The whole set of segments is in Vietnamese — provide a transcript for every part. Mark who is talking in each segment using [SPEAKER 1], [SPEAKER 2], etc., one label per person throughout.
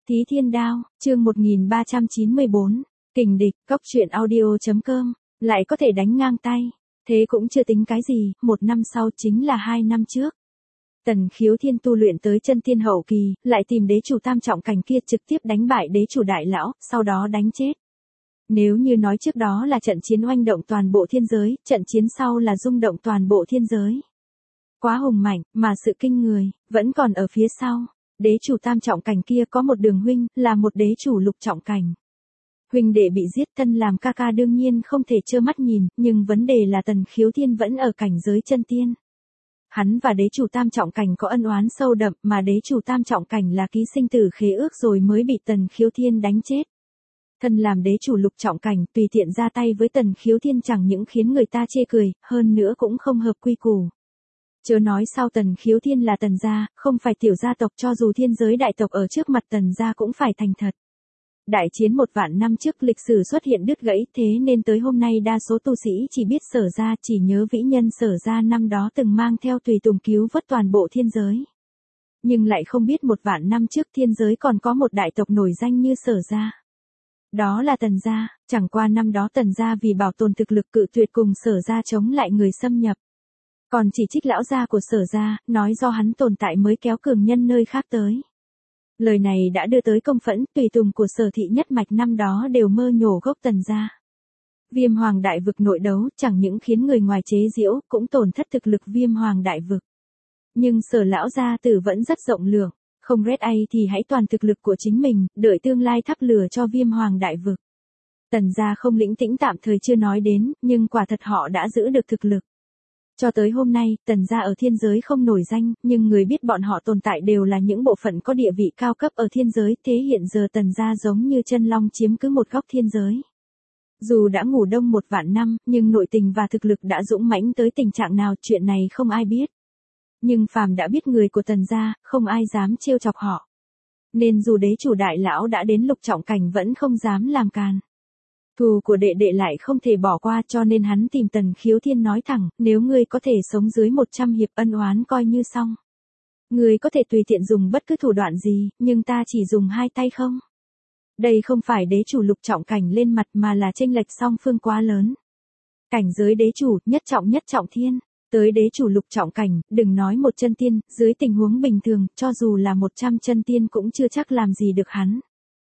[SPEAKER 1] Thí Thiên Đao, chương 1394, kình địch, cóc truyện audio.com, lại có thể đánh ngang tay. Thế cũng chưa tính cái gì, 1 năm sau chính là 2 năm trước. Tần Khiếu Thiên tu luyện tới chân tiên hậu kỳ, lại tìm đế chủ tam trọng cảnh kia trực tiếp đánh bại đế chủ đại lão, sau đó đánh chết. Nếu như nói trước đó là trận chiến oanh động toàn bộ thiên giới, trận chiến sau là rung động toàn bộ thiên giới. Quá hùng mạnh, mà sự kinh người, vẫn còn ở phía sau. Đế chủ tam trọng cảnh kia có một đường huynh, là một đế chủ lục trọng cảnh. Huynh đệ bị giết, thân làm ca ca đương nhiên không thể trơ mắt nhìn, nhưng vấn đề là Tần Khiếu Thiên vẫn ở cảnh giới chân tiên. Hắn và đế chủ tam trọng cảnh có ân oán sâu đậm, mà đế chủ tam trọng cảnh là ký sinh tử khế ước rồi mới bị Tần Khiếu Thiên đánh chết. Thân làm đế chủ lục trọng cảnh, tùy tiện ra tay với Tần Khiếu Thiên chẳng những khiến người ta chê cười, hơn nữa cũng không hợp quy củ. Chớ nói sau Tần Khiếu Thiên là Tần gia, không phải tiểu gia tộc, cho dù thiên giới đại tộc ở trước mặt Tần gia cũng phải thành thật. Đại chiến 1 vạn năm trước lịch sử xuất hiện đứt gãy, thế nên tới hôm nay đa số tu sĩ chỉ biết Sở gia, chỉ nhớ vĩ nhân Sở gia năm đó từng mang theo tùy tùng cứu vớt toàn bộ thiên giới. Nhưng lại không biết 1 vạn năm trước thiên giới còn có một đại tộc nổi danh như Sở gia. Đó là Tần gia, chẳng qua năm đó Tần gia vì bảo tồn thực lực cự tuyệt cùng Sở gia chống lại người xâm nhập. Còn chỉ trích lão gia của Sở gia, nói do hắn tồn tại mới kéo cường nhân nơi khác tới. Lời này đã đưa tới công phẫn, tùy tùng của Sở thị nhất mạch năm đó đều mơ nhổ gốc Tần gia. Viêm Hoàng đại vực nội đấu chẳng những khiến người ngoài chế giễu, cũng tổn thất thực lực Viêm Hoàng đại vực. Nhưng Sở lão gia tử vẫn rất rộng lượng, không rét ai thì hãy toàn thực lực của chính mình, đợi tương lai thắp lửa cho Viêm Hoàng đại vực. Tần gia không lĩnh tĩnh tạm thời chưa nói đến, nhưng quả thật họ đã giữ được thực lực. Cho tới hôm nay, Tần gia ở thiên giới không nổi danh, nhưng người biết bọn họ tồn tại đều là những bộ phận có địa vị cao cấp ở thiên giới, thế hiện giờ Tần gia giống như chân long chiếm cứ một góc thiên giới. Dù đã ngủ đông 1 vạn năm, nhưng nội tình và thực lực đã dũng mãnh tới tình trạng nào, chuyện này không ai biết. Nhưng phàm đã biết người của Tần gia, không ai dám trêu chọc họ. Nên dù đế chủ đại lão đã đến lục trọng cảnh vẫn không dám làm càn. Thù của đệ đệ lại không thể bỏ qua, cho nên hắn tìm Tần Khiếu Thiên nói thẳng, nếu ngươi có thể sống dưới 100 hiệp ân oán coi như xong. Ngươi có thể tùy tiện dùng bất cứ thủ đoạn gì, nhưng ta chỉ dùng 2 tay không. Đây không phải đế chủ lục trọng cảnh lên mặt mà là chênh lệch song phương quá lớn. Cảnh giới đế chủ, nhất trọng thiên, tới đế chủ lục trọng cảnh, đừng nói một chân tiên, dưới tình huống bình thường, cho dù là 100 chân tiên cũng chưa chắc làm gì được hắn.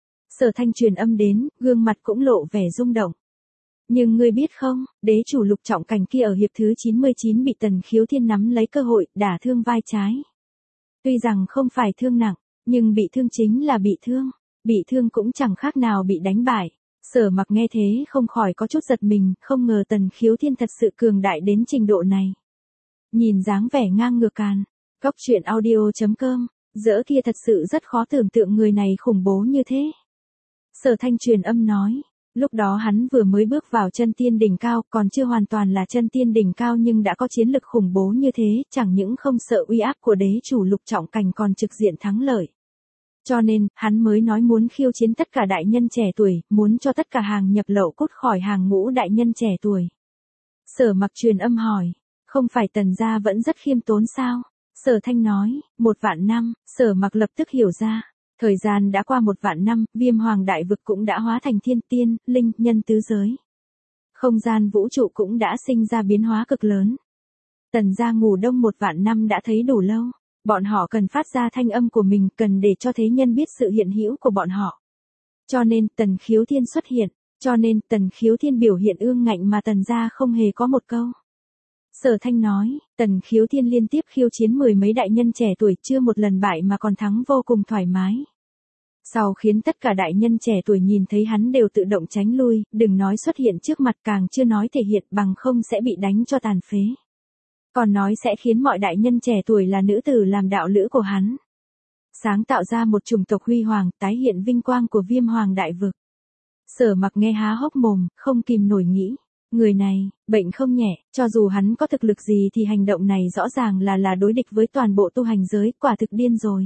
[SPEAKER 1] Sở Thanh truyền âm đến, gương mặt cũng lộ vẻ rung động. Nhưng ngươi biết không, đế chủ lục trọng cảnh kia ở hiệp thứ 99 bị Tần Khiếu Thiên nắm lấy cơ hội, đả thương vai trái. Tuy rằng không phải thương nặng, nhưng bị thương chính là bị thương. Bị thương cũng chẳng khác nào bị đánh bại. Sở Mặc nghe thế không khỏi có chút giật mình, không ngờ Tần Khiếu Thiên thật sự cường đại đến trình độ này. Nhìn dáng vẻ ngang ngược càn, cóc truyện audio.com, dỡ kia thật sự rất khó tưởng tượng người này khủng bố như thế. Sở Thanh truyền âm nói, lúc đó hắn vừa mới bước vào chân tiên đỉnh cao, còn chưa hoàn toàn là chân tiên đỉnh cao nhưng đã có chiến lực khủng bố như thế, chẳng những không sợ uy áp của đế chủ lục trọng cảnh còn trực diện thắng lợi. Cho nên, hắn mới nói muốn khiêu chiến tất cả đại nhân trẻ tuổi, muốn cho tất cả hàng nhập lậu cút khỏi hàng ngũ đại nhân trẻ tuổi. Sở Mặc truyền âm hỏi, không phải Tần gia vẫn rất khiêm tốn sao? Sở Thanh nói, 1 vạn năm, Sở Mặc lập tức hiểu ra. Thời gian đã qua 1 vạn năm, Viêm Hoàng đại vực cũng đã hóa thành thiên tiên, linh, nhân tứ giới. Không gian vũ trụ cũng đã sinh ra biến hóa cực lớn. Tần gia ngủ đông 1 vạn năm đã thấy đủ lâu. Bọn họ cần phát ra thanh âm của mình, cần để cho thế nhân biết sự hiện hữu của bọn họ. Cho nên Tần Khiếu Thiên xuất hiện, cho nên Tần Khiếu Thiên biểu hiện ương ngạnh mà Tần gia không hề có một câu. Sở Thanh nói, Tần Khiếu Thiên liên tiếp khiêu chiến 10 mấy đại nhân trẻ tuổi, chưa một lần bại mà còn thắng vô cùng thoải mái. Sau khiến tất cả đại nhân trẻ tuổi nhìn thấy hắn đều tự động tránh lui, đừng nói xuất hiện trước mặt, càng chưa nói thể hiện, bằng không sẽ bị đánh cho tàn phế. Còn nói sẽ khiến mọi đại nhân trẻ tuổi là nữ tử làm đạo lữ của hắn. Sáng tạo ra một chủng tộc huy hoàng, tái hiện vinh quang của Viêm Hoàng đại vực. Sở Mặc nghe há hốc mồm, không kìm nổi nghĩ. Người này, bệnh không nhẹ, cho dù hắn có thực lực gì thì hành động này rõ ràng là đối địch với toàn bộ tu hành giới, quả thực điên rồi.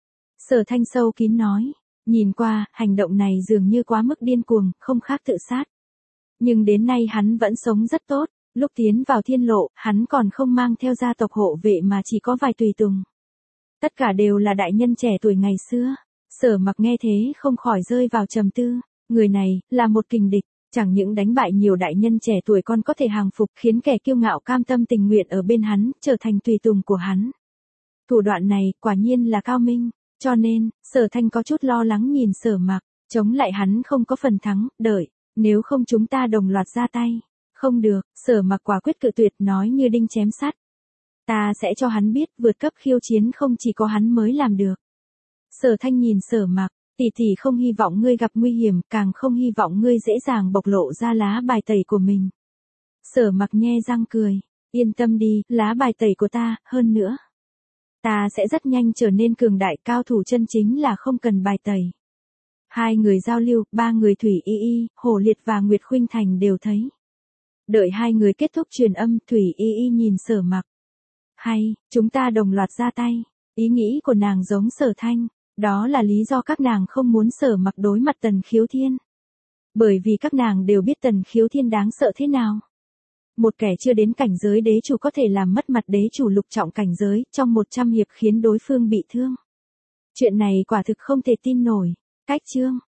[SPEAKER 1] Sở Thanh sâu kín nói, nhìn qua, hành động này dường như quá mức điên cuồng, không khác tự sát. Nhưng đến nay hắn vẫn sống rất tốt. Lúc tiến vào thiên lộ, hắn còn không mang theo gia tộc hộ vệ mà chỉ có vài tùy tùng. Tất cả đều là đại nhân trẻ tuổi ngày xưa. Sở Mặc nghe thế không khỏi rơi vào trầm tư, người này, là một kình địch, chẳng những đánh bại nhiều đại nhân trẻ tuổi còn có thể hàng phục khiến kẻ kiêu ngạo cam tâm tình nguyện ở bên hắn, trở thành tùy tùng của hắn. Thủ đoạn này, quả nhiên là cao minh, cho nên, Sở Thanh có chút lo lắng nhìn Sở Mặc, chống lại hắn không có phần thắng, đợi, nếu không chúng ta đồng loạt ra tay. Không được, Sở Mặc quả quyết cự tuyệt nói như đinh chém sắt. Ta sẽ cho hắn biết vượt cấp khiêu chiến không chỉ có hắn mới làm được. Sở Thanh nhìn Sở Mặc, tỷ tỷ không hy vọng ngươi gặp nguy hiểm, càng không hy vọng ngươi dễ dàng bộc lộ ra lá bài tẩy của mình. Sở Mặc nhe răng cười, yên tâm đi, lá bài tẩy của ta, hơn nữa. Ta sẽ rất nhanh trở nên cường đại, cao thủ chân chính là không cần bài tẩy. Hai người giao lưu, ba người Thủy Y Y, Hồ Liệt và Nguyệt Khuynh Thành đều thấy. Đợi hai người kết thúc truyền âm, Thủy Y Y nhìn Sở Mặc. Hay, chúng ta đồng loạt ra tay. Ý nghĩ của nàng giống Sở Thanh, đó là lý do các nàng không muốn Sở Mặc đối mặt Tần Khiếu Thiên. Bởi vì các nàng đều biết Tần Khiếu Thiên đáng sợ thế nào. Một kẻ chưa đến cảnh giới đế chủ có thể làm mất mặt đế chủ lục trọng cảnh giới, trong 100 hiệp khiến đối phương bị thương. Chuyện này quả thực không thể tin nổi. Cách chương